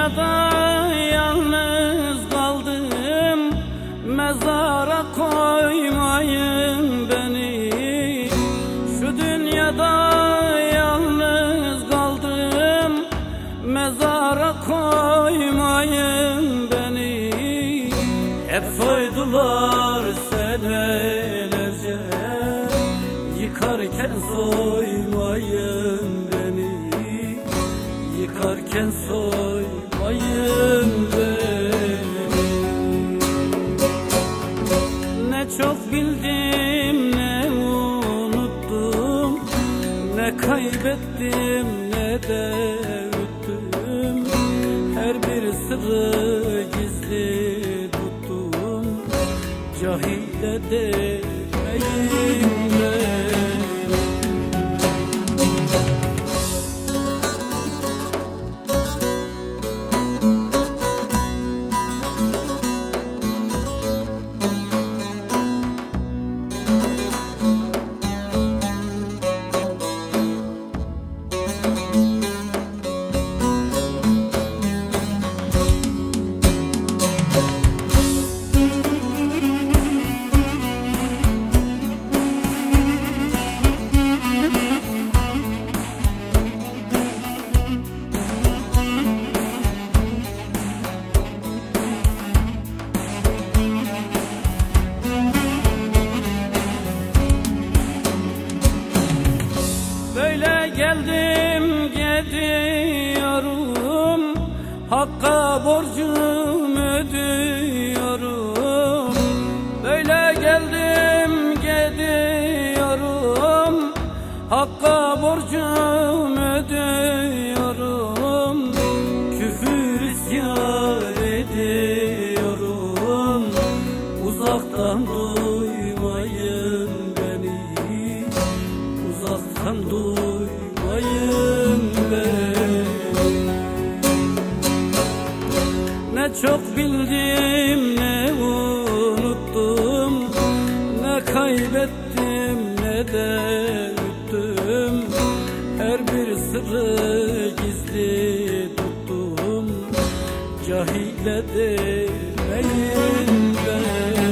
dünyada yalnız kaldım, mezara koymayın beni. Şu dünyada yalnız kaldım, mezara koymayın beni. Hep soydular senelerce, yıkarken soymayın beni. Yıkarken soymayın beni. Ne çok bildim ne unuttum, ne kaybettim ne de ütüm. Her bir sırrı gizli tuttum, cahile demeyim ben. Böyle geldim gidiyorum, Hakk'a borcum ödüyorum. Böyle geldim gidiyorum, Hakk'a borcum ödüyorum. Küfür isyan ediyorum, uzaktan duymayın beni. Uzaktan duymayın beni. Ne çok bildim ne unuttum, ne kaybettim ne de ütüm. Her bir sırrı gizli tuttum, cahile demeyin beni.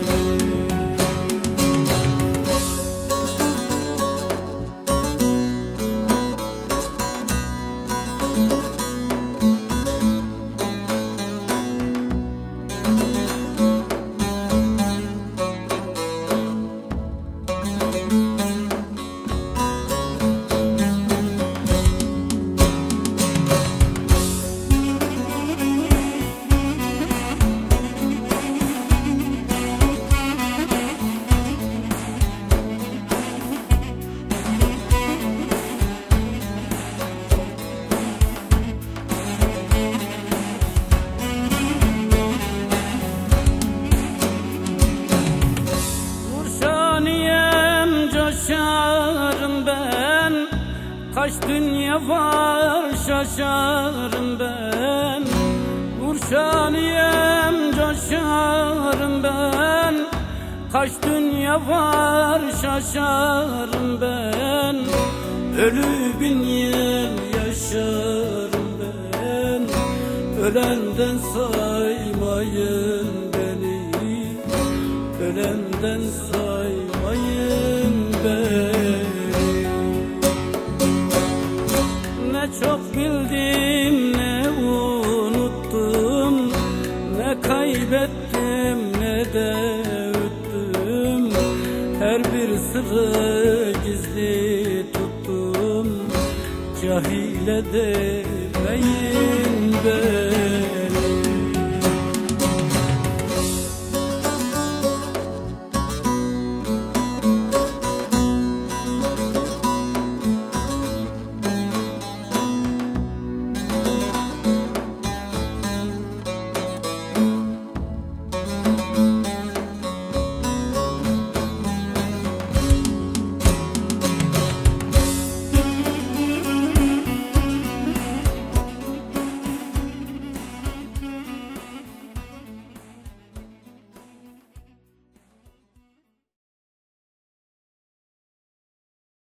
Coşarım ben, kaç dünya var şaşarım ben. Kurşaniyem coşarım ben, kaç dünya var şaşarım ben. Ölü bin yıl yaşarım ben, ölenden saymayın beni. Ölenden saymayın beni. Ne çok bildim ne unuttum, ne kaybettim ne de ütüm. Her bir sırrı gizli tuttum, cahile demeyin beni.